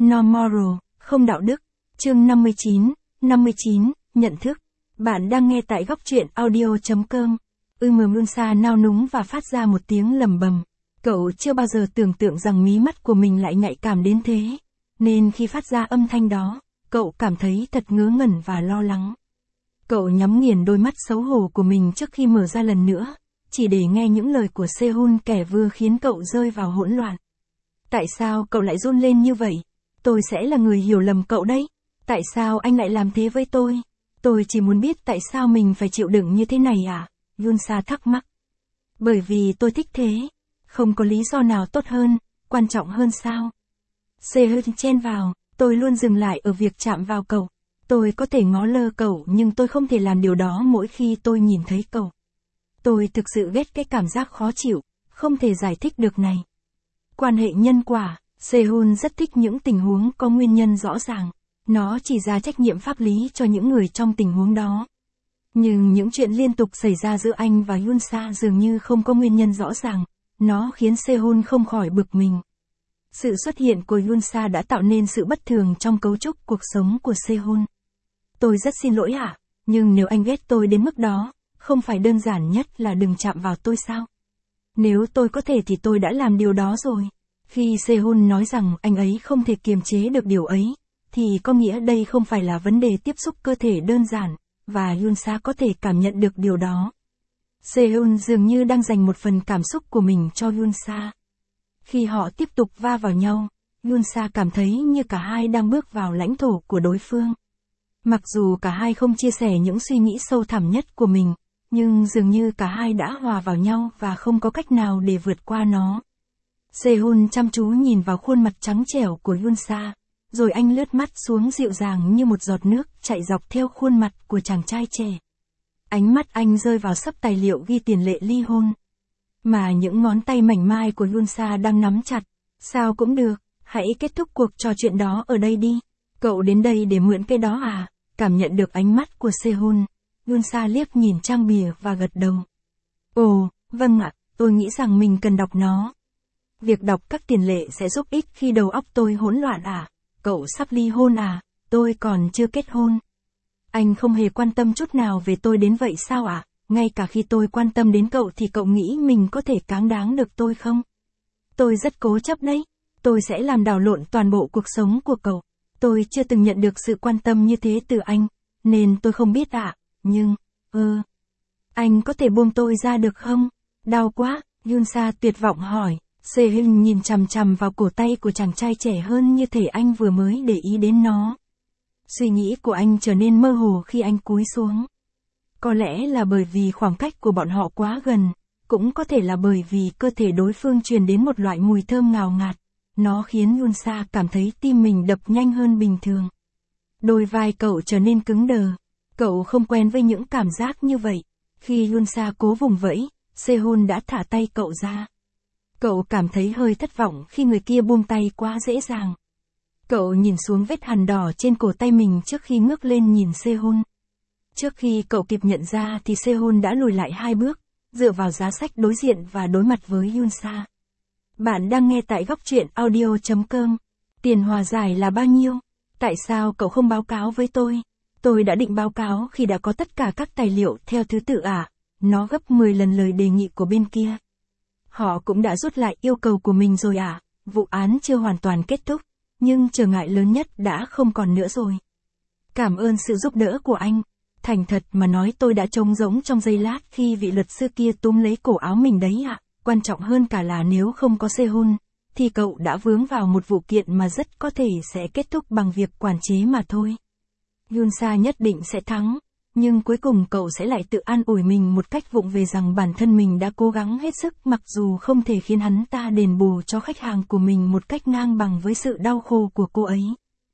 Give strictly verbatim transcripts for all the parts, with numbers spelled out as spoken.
No moral, không đạo đức. Chương năm mươi chín, năm mươi chín, nhận thức. Bạn đang nghe tại góc truyện audio chấm com. Ưm Yunsa nao núng và phát ra một tiếng lầm bầm. Cậu chưa bao giờ tưởng tượng rằng mí mắt của mình lại nhạy cảm đến thế. Nên khi phát ra âm thanh đó, cậu cảm thấy thật ngớ ngẩn và lo lắng. Cậu nhắm nghiền đôi mắt xấu hổ của mình trước khi mở ra lần nữa, chỉ để nghe những lời của Sehun kẻ vừa khiến cậu rơi vào hỗn loạn. Tại sao cậu lại run lên như vậy? Tôi sẽ là người hiểu lầm cậu đấy. Tại sao anh lại làm thế với tôi? Tôi chỉ muốn biết tại sao mình phải chịu đựng như thế này à? Yunsa thắc mắc. Bởi vì tôi thích thế. Không có lý do nào tốt hơn, quan trọng hơn sao? Sehun chen vào, tôi luôn dừng lại ở việc chạm vào cậu. Tôi có thể ngó lơ cậu nhưng tôi không thể làm điều đó mỗi khi tôi nhìn thấy cậu. Tôi thực sự ghét cái cảm giác khó chịu, không thể giải thích được này. Quan hệ nhân quả, Sehun rất thích những tình huống có nguyên nhân rõ ràng. Nó chỉ ra trách nhiệm pháp lý cho những người trong tình huống đó. Nhưng những chuyện liên tục xảy ra giữa anh và Yunsa dường như không có nguyên nhân rõ ràng. Nó khiến Sehun không khỏi bực mình. Sự xuất hiện của Yunsa đã tạo nên sự bất thường trong cấu trúc cuộc sống của Sehun. Tôi rất xin lỗi ạ, nhưng nếu anh ghét tôi đến mức đó, không phải đơn giản nhất là đừng chạm vào tôi sao? Nếu tôi có thể thì tôi đã làm điều đó rồi. Khi Sehun nói rằng anh ấy không thể kiềm chế được điều ấy, thì có nghĩa đây không phải là vấn đề tiếp xúc cơ thể đơn giản, và Yunsa có thể cảm nhận được điều đó. Sehun dường như đang dành một phần cảm xúc của mình cho Yunsa. Khi họ tiếp tục va vào nhau, Yunsa cảm thấy như cả hai đang bước vào lãnh thổ của đối phương. Mặc dù cả hai không chia sẻ những suy nghĩ sâu thẳm nhất của mình, nhưng dường như cả hai đã hòa vào nhau và không có cách nào để vượt qua nó. Sehun chăm chú nhìn vào khuôn mặt trắng trẻo của Yunsa, rồi anh lướt mắt xuống dịu dàng như một giọt nước chạy dọc theo khuôn mặt của chàng trai trẻ. Ánh mắt anh rơi vào xấp tài liệu ghi tiền lệ ly hôn. Mà những ngón tay mảnh mai của Yunsa đang nắm chặt. Sao cũng được, hãy kết thúc cuộc trò chuyện đó ở đây đi. Cậu đến đây để mượn cái đó à? Cảm nhận được ánh mắt của Sehun, Yunsa liếc nhìn trang bìa và gật đầu. Ồ, vâng ạ, tôi nghĩ rằng mình cần đọc nó. Việc đọc các tiền lệ sẽ giúp ích khi đầu óc tôi hỗn loạn à? Cậu sắp ly hôn à? Tôi còn chưa kết hôn. Anh không hề quan tâm chút nào về tôi đến vậy sao ạ? À? Ngay cả khi tôi quan tâm đến cậu thì cậu nghĩ mình có thể cáng đáng được tôi không? Tôi rất cố chấp đấy. Tôi sẽ làm đảo lộn toàn bộ cuộc sống của cậu. Tôi chưa từng nhận được sự quan tâm như thế từ anh, nên tôi không biết ạ. À. Nhưng, ơ, ừ, anh có thể buông tôi ra được không? Đau quá, Yunsa tuyệt vọng hỏi. Sehun nhìn chằm chằm vào cổ tay của chàng trai trẻ hơn như thể anh vừa mới để ý đến nó. Suy nghĩ của anh trở nên mơ hồ khi anh cúi xuống. Có lẽ là bởi vì khoảng cách của bọn họ quá gần, cũng có thể là bởi vì cơ thể đối phương truyền đến một loại mùi thơm ngào ngạt. Nó khiến Yunsa cảm thấy tim mình đập nhanh hơn bình thường. Đôi vai cậu trở nên cứng đờ. Cậu không quen với những cảm giác như vậy. Khi Yunsa cố vùng vẫy, Sehun đã thả tay cậu ra. Cậu cảm thấy hơi thất vọng khi người kia buông tay quá dễ dàng. Cậu nhìn xuống vết hằn đỏ trên cổ tay mình trước khi ngước lên nhìn Sehun. Trước khi cậu kịp nhận ra thì Sehun đã lùi lại hai bước, dựa vào giá sách đối diện và đối mặt với Yunsa. Bạn đang nghe tại góc truyện audio chấm com. Tiền hòa giải là bao nhiêu? Tại sao cậu không báo cáo với tôi? Tôi đã định báo cáo khi đã có tất cả các tài liệu theo thứ tự à? Nó gấp mười lần lời đề nghị của bên kia. Họ cũng đã rút lại yêu cầu của mình rồi à? Vụ án chưa hoàn toàn kết thúc, nhưng trở ngại lớn nhất đã không còn nữa rồi. Cảm ơn sự giúp đỡ của anh. Thành thật mà nói tôi đã trống rỗng trong giây lát khi vị luật sư kia túm lấy cổ áo mình đấy ạ. À. Quan trọng hơn cả là nếu không có Sehun, thì cậu đã vướng vào một vụ kiện mà rất có thể sẽ kết thúc bằng việc quản chế mà thôi. Yunsa nhất định sẽ thắng, nhưng cuối cùng cậu sẽ lại tự an ủi mình một cách vụng về rằng bản thân mình đã cố gắng hết sức mặc dù không thể khiến hắn ta đền bù cho khách hàng của mình một cách ngang bằng với sự đau khổ của cô ấy.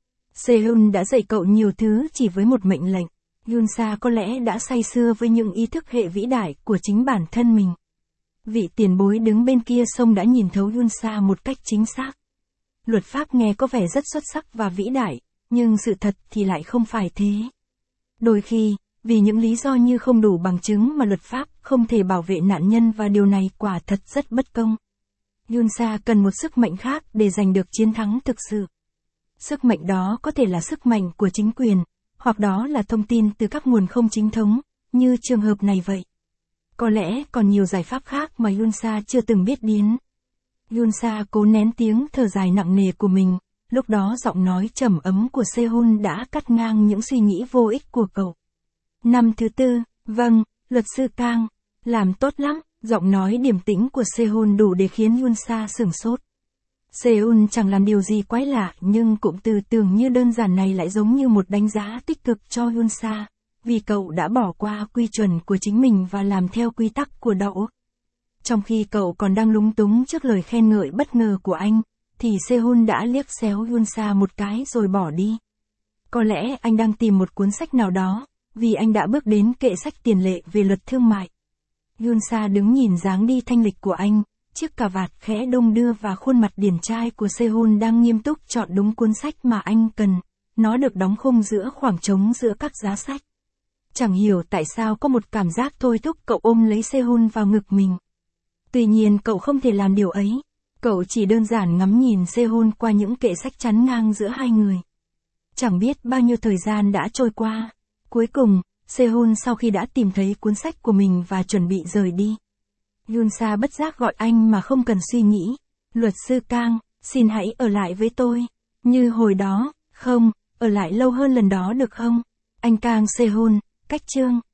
Sehun đã dạy cậu nhiều thứ chỉ với một mệnh lệnh. Yunsa có lẽ đã say sưa với những ý thức hệ vĩ đại của chính bản thân mình. Vị tiền bối đứng bên kia sông đã nhìn thấu Yunsa một cách chính xác. Luật pháp nghe có vẻ rất xuất sắc và vĩ đại, nhưng sự thật thì lại không phải thế. Đôi khi, vì những lý do như không đủ bằng chứng mà luật pháp không thể bảo vệ nạn nhân và điều này quả thật rất bất công. Yunsa cần một sức mạnh khác để giành được chiến thắng thực sự. Sức mạnh đó có thể là sức mạnh của chính quyền, hoặc đó là thông tin từ các nguồn không chính thống, như trường hợp này vậy. Có lẽ còn nhiều giải pháp khác mà Yunsa chưa từng biết đến. Yunsa cố nén tiếng thở dài nặng nề của mình, lúc đó giọng nói trầm ấm của Sehun đã cắt ngang những suy nghĩ vô ích của cậu. Năm thứ tư, vâng, luật sư Kang, làm tốt lắm, giọng nói điềm tĩnh của Sehun đủ để khiến Yunsa sửng sốt. Sehun chẳng làm điều gì quái lạ nhưng cụm từ tưởng như đơn giản này lại giống như một đánh giá tích cực cho Yunsa, vì cậu đã bỏ qua quy chuẩn của chính mình và làm theo quy tắc của đạo. Trong khi cậu còn đang lúng túng trước lời khen ngợi bất ngờ của anh, thì Sehun đã liếc xéo Yunsa một cái rồi bỏ đi. Có lẽ anh đang tìm một cuốn sách nào đó, vì anh đã bước đến kệ sách tiền lệ về luật thương mại. Yunsa đứng nhìn dáng đi thanh lịch của anh, chiếc cà vạt khẽ đung đưa và khuôn mặt điển trai của Sehun đang nghiêm túc chọn đúng cuốn sách mà anh cần. Nó được đóng khung giữa khoảng trống giữa các giá sách. Chẳng hiểu tại sao có một cảm giác thôi thúc cậu ôm lấy Sehun vào ngực mình. Tuy nhiên cậu không thể làm điều ấy. Cậu chỉ đơn giản ngắm nhìn Sehun qua những kệ sách chắn ngang giữa hai người. Chẳng biết bao nhiêu thời gian đã trôi qua. Cuối cùng, Sehun sau khi đã tìm thấy cuốn sách của mình và chuẩn bị rời đi. Yunsa bất giác gọi anh mà không cần suy nghĩ. Luật sư Kang, xin hãy ở lại với tôi. Như hồi đó, không, ở lại lâu hơn lần đó được không? Anh Kang Sehun, cách chương.